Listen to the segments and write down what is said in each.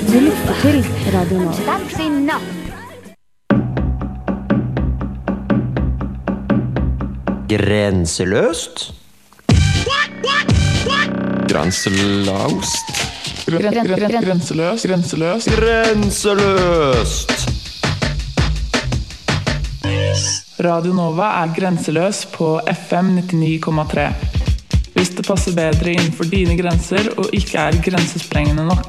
Du lytter til Radio Nova. That's enough. Grenseløst. Grenselaust. Grenseløst. Radio Nova grenseløs på FM 99,3. Hvis det passer bedre innenfor dine grenser og ikke grensesprengende nok.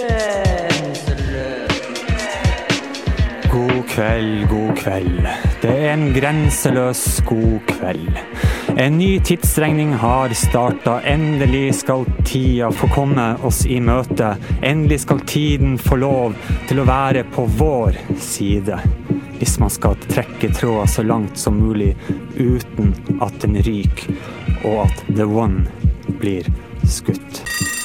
God kveld. Det en grenseløs god kveld. En ny tidsregning har startet. Endelig skal tida få komme oss i møte. Endelig skal tiden få lov til å være på vår side. Hvis man skal trekke tråden så langt som mulig uten at den ryker, og at the one blir skutt.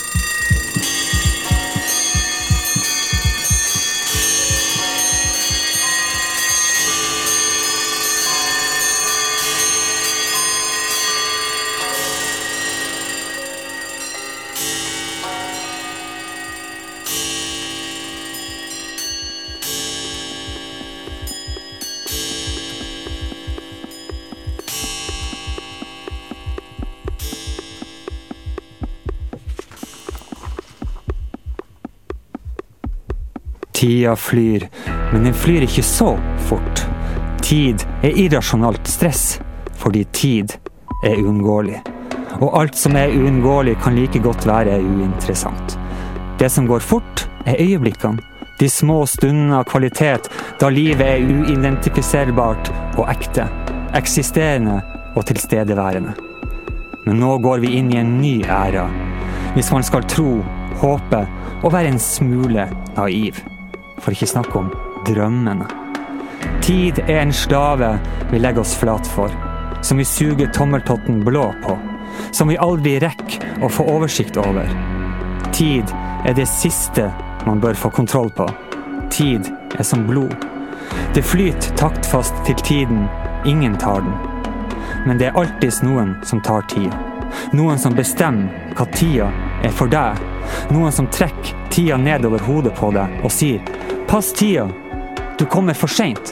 Tida flyr, men den flyr ikke så fort. Tid irrasjonalt stress, fordi tid uunngåelig. Og alt som uunngåelig kan like godt være uinteressant. Det som går fort øyeblikkene. De små stundene av kvalitet, da livet uidentifiserbart og ekte, eksisterende og tilstedeværende. Men nå går vi inn i en ny æra, hvis man skal tro, håpe og være en smule naiv. For ikke snakke om drømmene. Tid en slave vi legger oss flat for, som vi suger tommeltotten blå på, som vi aldri rekker å få oversikt over. Tid det siste man bør få kontroll på. Tid som blod. Det flyter taktfast til tiden, ingen tar den. Men det alltid noen som tar tida. Noen som bestemmer hva tida for deg. Noen som trekker tida ned over hodet på deg og sier «Pass tida, du kommer for sent».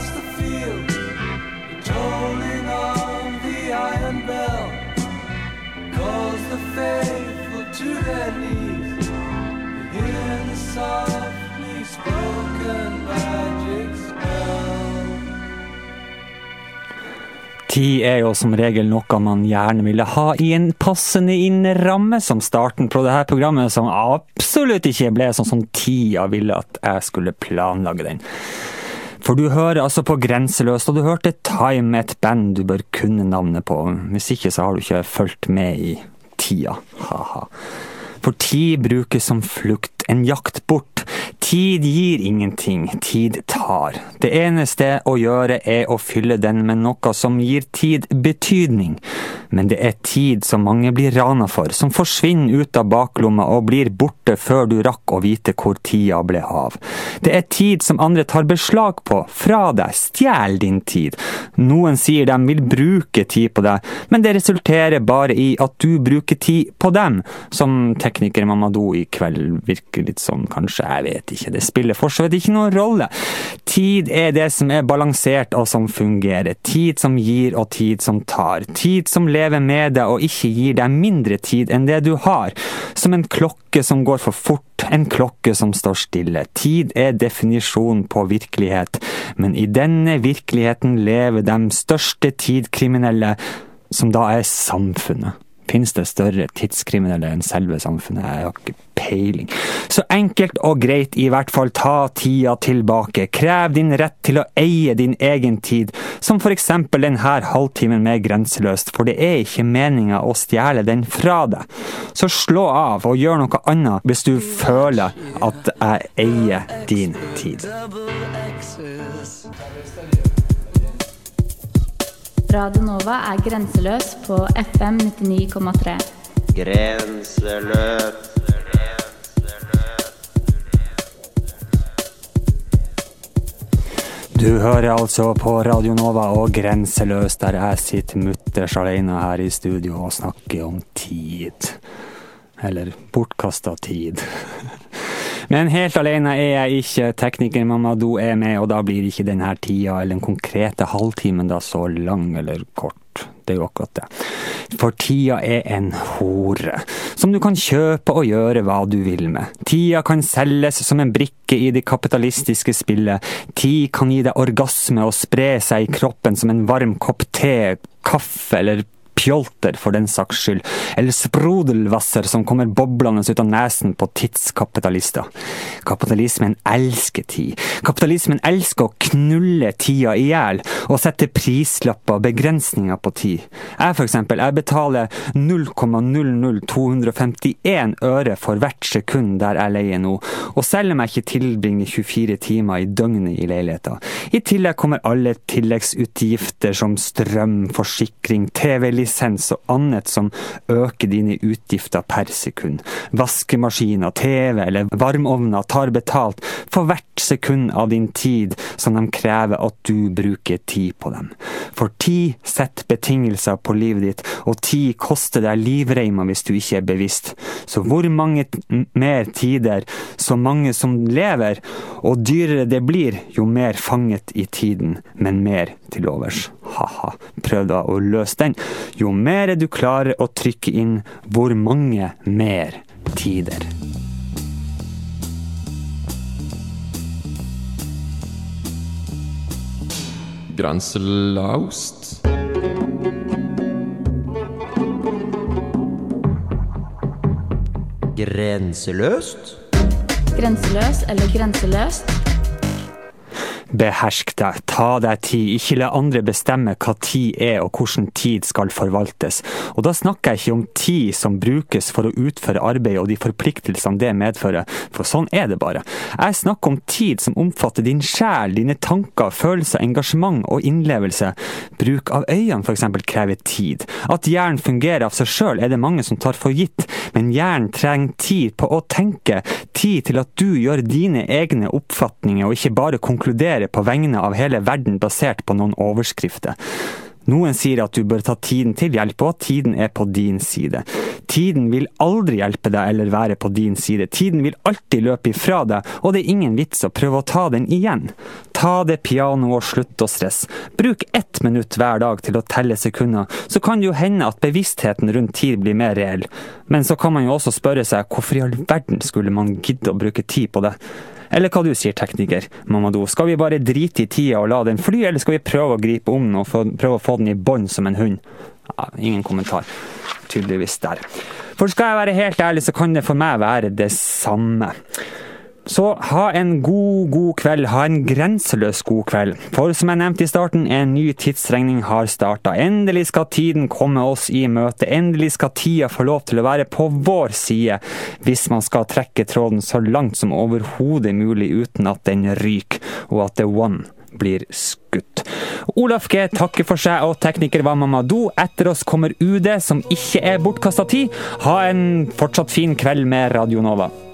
the field, the tolling of the iron bell calls the faithful to their knees. You hear the softly spoken magic spell. Tid jo som regel noe man gjerne ville ha I en passende inneramme som starten på det her programmet, som absolutt ikke ble sånn som tida ville at jeg skulle planlage den. For du hører altså på Grenseløst, og du hørte Time, et band du bør kunne navnet på. Hvis ikke så har du ikke fulgt med I tida. Haha. For tid brukes som flukt, en jakt bort. Tid gir ingenting, tid tar. Det eneste å gjøre å fylle den med noe som gir tid betydning. Men det tid som mange blir rana for, som forsvinner ut av baklomma og blir borte før du rakk å vite hvor tida ble av. Det tid som andre tar beslag på, fra deg, stjel din tid. Noen sier de vil bruke tid på deg, men det resulterer bare I at du bruker tid på dem, som tekniker Mamadou I kveld virker litt sånn, kanskje, jeg vet ikke, det spiller for så vidt ikke noen rolle. Tid det som balansert og som fungerer. Tid som gir og tid som tar. Tid som lever med deg og ikke gir deg mindre tid enn det du har. Som en klokke som går for fort, en klokke som står stille. Tid definisjonen på virkelighet, men I denne virkeligheten lever de største tidkriminelle, som da samfunnet. Finnes det større tidskriminelle enn selve samfunnet? Jeg har ikke peiling. Så enkelt og greit I hvert fall, ta tida tilbake. Krev din rett til å eie din egen tid, som for eksempel denne halvtimen med Grenseløst, for det ikke meningen å stjele den fra deg. Så slå av og gjør noe annet hvis du føler at jeg eier din tid. Radio Nova grenseløs på FM 99,3. Grenseløs. Du hører altså på Radio Nova og Grenseløs, der jeg sitter mutters alene her I studio og snakker om tid. Eller bortkastet tid. Men helt alene jeg ikke, tekniker Mamadou med, og da blir ikke denne tida eller den konkrete halvtimen da så lang eller kort. Det jo akkurat det. For tida en hore, som du kan kjøpe og gjøre hva du vil med. Tida kan selges som en brikke I det kapitalistiske spillet. Tid kan gi deg orgasme og spre seg I kroppen som en varm kopp te, kaffe eller pjolter for den saks skyld, eller sprodelvasser som kommer boblende ut av nesen på tidskapitalister. Kapitalismen elsker tid. Kapitalismen elsker å knulle tida ihjel og sette prislapper og begrensninger på tid. Jeg for eksempel, jeg betaler 0,00251 øre for hvert sekund der jeg leier nå, og selv om jeg ikke tilbringer 24 timer I døgnet I leiligheten. I tillegg kommer alle tilleggsutgifter som strøm, forsikring, TV-lisens og annet som øker dine utgifter per sekund. Vaskemaskiner, TV eller varmovner tar betalt for hvert sekund av din tid som de krever at du bruker tid på dem. For tid setter betingelser på livet ditt, og tid koster deg livreimer hvis du ikke bevisst. Så hvor mange mer tider, så mange som lever, og dyrere det blir, jo mer fanget I tiden, men mer til overs. Haha, prøv da å løse den. Jo mer du klarer å trykke inn, hvor mange mer tider. Grenseløst. Grenseløst? Grenseløs eller grenseløst? Behersk deg, ta deg tid, ikke la andre bestemme hva tid og hvordan tid skal forvaltes. Og da snakker jeg ikke om tid som brukes for å utføre arbeid og de forpliktelsene det medfører, for sånn det bare. Jeg snakker om tid som omfatter din sjel, dine tanker, følelser, engasjement og innlevelse. Bruk av øynene for eksempel krever tid. At hjernen fungerer av seg selv det mange som tar for gitt, men hjernen trenger tid på å tenke, tid til at du gjør dine egne oppfatninger og ikke bare konkluderer på vegne av hele verden basert på noen overskrifter. Noen sier at du bør ta tiden til hjelp, og at tiden på din side. Tiden vil aldri hjelpe deg eller være på din side. Tiden vil alltid løpe ifra deg, og det er ingen vits å prøve å ta den igjen. Ta det piano og slutt å stresse. Bruk 1 minutt hver dag til å telle sekunder, så kan det jo hende at bevisstheten rundt tid blir mer reell. Men så kan man jo også spørre seg, hvorfor i all verden skulle man gidde å bruke tid på det? Eller hva du sier, tekniker, Mamadou? Skal vi bare drite i tida og la den fly, eller skal vi prøve å gripe om den og prøve å få den i bånd som en hund? Ja, ingen kommentar. Tydeligvis der. For skal jeg være helt ærlig, så kan det for meg være det samme. Så ha en god kveld, ha en grenseløs god kveld. For som jeg nevnte i starten, en ny tidsregning har startet. Endelig skal tiden komme oss i møte. Endelig skal tida få lov til å være på vår side, hvis man skal trekke tråden så langt som overhodet mulig uten at den ryker, og at The One blir skutt. Olaf G takker for seg, og tekniker var Mamadou. Etter oss kommer UD, som ikke er bortkastet tid. Ha en fortsatt fin kveld med Radio Nova.